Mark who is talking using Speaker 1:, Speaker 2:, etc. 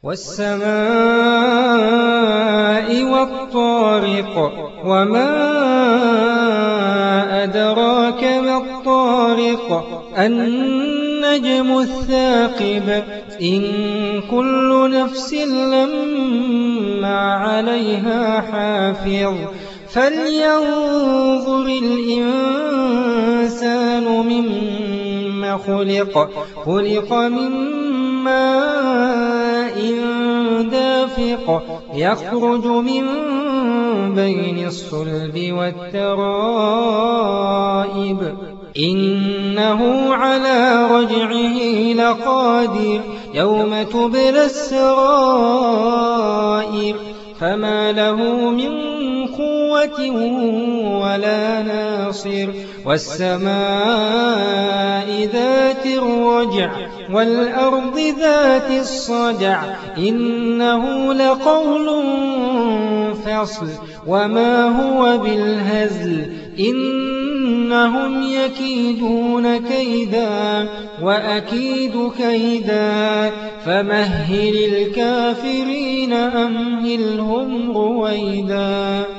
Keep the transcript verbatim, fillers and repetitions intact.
Speaker 1: وَالسَّمَاءِ وَالطَّارِقِ وَمَا أَدْرَاكَ مَا الطَّارِقُ النَّجْمُ الثَّاقِبُ إِن كُلُّ نَفْسٍ لَّمَّا عَلَيْهَا حَافِظٌ فَلْيَنظُرِ الْإِنسَانُ مِمَّ خُلِقَ خُلِقَ مِن مَّاءٍ دَافِقٍ يَخْرُجُ مِن بَيْنِ الصُّلْبِ وَالتَّرَائِبِ إِنَّهُ عَلَىٰ رَجْعِهِ لَقَادِرٌ يَوْمَ تُبْلَى السَّرَائِرُ فَمَا لَهُ مِن قُوَّةٍ وَلَا نَاصِرٍ وَالسَّمَاءِ ذَاتِ الرَّجْعِ وَالْأَرْضِ ذَاتِ الصَّدْعِ إِنَّهُ لَقَوْلٌ فَصْلٌ وَمَا هُوَ بِالْهَزْلِ إِنَّهُمْ يَكِيدُونَ كَيْدًا وَأَكِيدُ كَيْدًا فَمَهِّلِ الْكَافِرِينَ أَمْهِلْهُمْ رُوَيْدًا